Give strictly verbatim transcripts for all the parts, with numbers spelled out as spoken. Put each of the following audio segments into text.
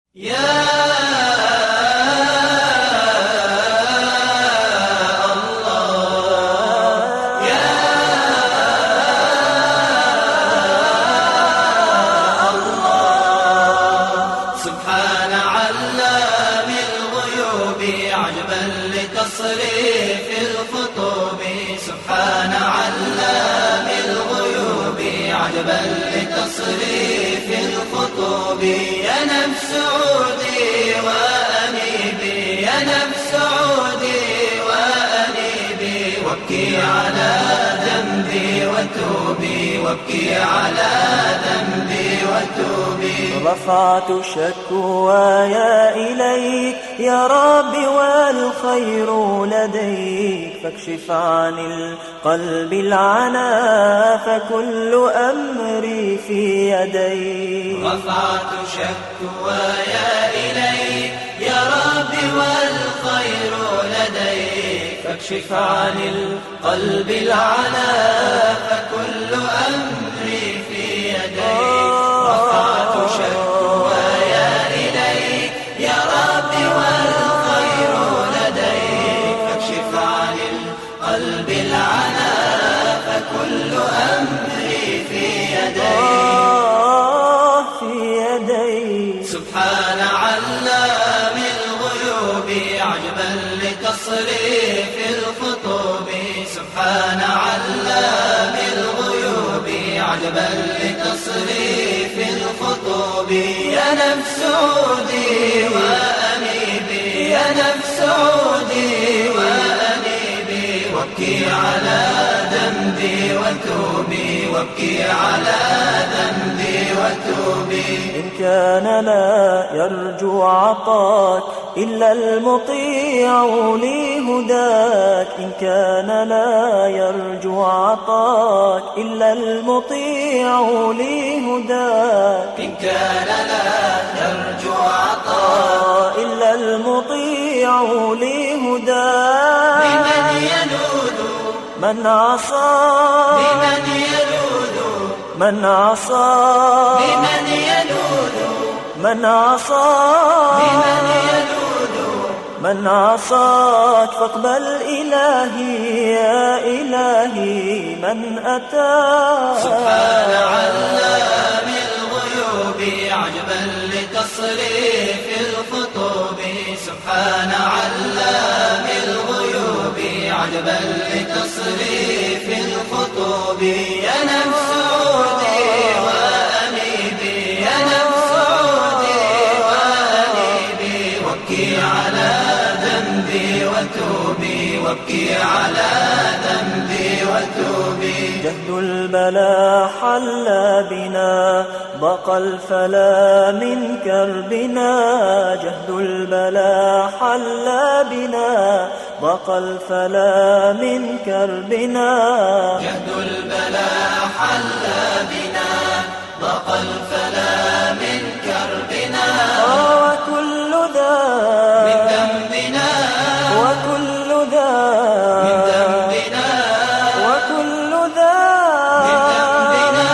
يا الله يا الله سبحان علام الغيوب عجبا لتصريف الخطوب سبحان علام الغيوب عجبا لتصريف الخطوب يا نفس عودي وأنيبي يا نفس عودي وأنيبي وابكي على ذنبي وتوبي وابكي على ذنبي وتوبي رفعت شكواي إليك يا رب والخير لديك فاكشف عن القلب العنا فكل أمري في يديك. رفعت شكواي إليك يا رب والخير لديك فاكشف عن القلب العنا فكل أمري في يديك. رفعت شكواي إليك يا رب والخير لديك فاكشف عن القلب العنا فكل أمري في يديك. سبحان علام الغيوب عجبا لتصريف الخطوب سبحان علام الغيوب عجبا لتصريف الخطوب يا نفس عودي وأنيبي يا نفس عودي وأنيبي وابكي على ذنبي وتوبي وابكي على ذنبي وتوبي. إن كان لا يرجو عطاك إلا المطيع لهداك إن كان لا يرجو عطاك إلا المطيع لهداك إن كان لا يرجو عطاك إلا المطيع لهداك بمن يلوذ من عصاك بمن يلوذ من عصاك بمن يلوذ من عصاك بمن يلوذ من عصاك فاقبل إلهي يا إلهي من أتاك. سبحان علام الغيوب عجبا لتصريف الخطوب سبحان علام الغيوب عجبا لتصريف الخطوب يا نفس عودي وأنيبي يا نفس عودي وأنيبي وابكي على ذنبي وتوبي وابكي على ذنبي وتوبي. جهد البلا حل بنا ضاق الفلا من كربنا جهد البلا حل بنا ضاق الفلا من كربنا جهد البلا حل بنا ضاق الفلا من كربنا وكل ذا من ذنبنا وكل ذا من ذنبنا وكل ذا من ذنبنا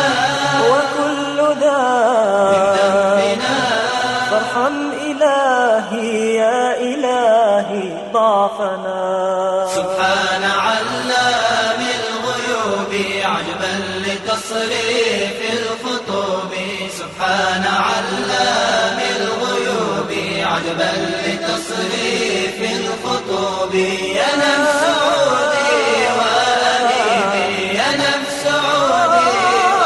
وكل ذا من ذنبنا فارحم إلهي يا إلهي ضعفنا. سبحان علام الغيوب عجبا لتصريف الخطوب سبحان علام الغيوب عجبا لتصريف الخطوب يا نفس عودي وأنيبي يا نفس عودي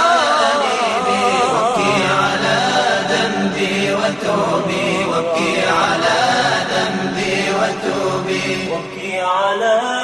وأنيبي وابكي على ذنبي وتوبي وابكي على ذنبي وتوبي وابكي على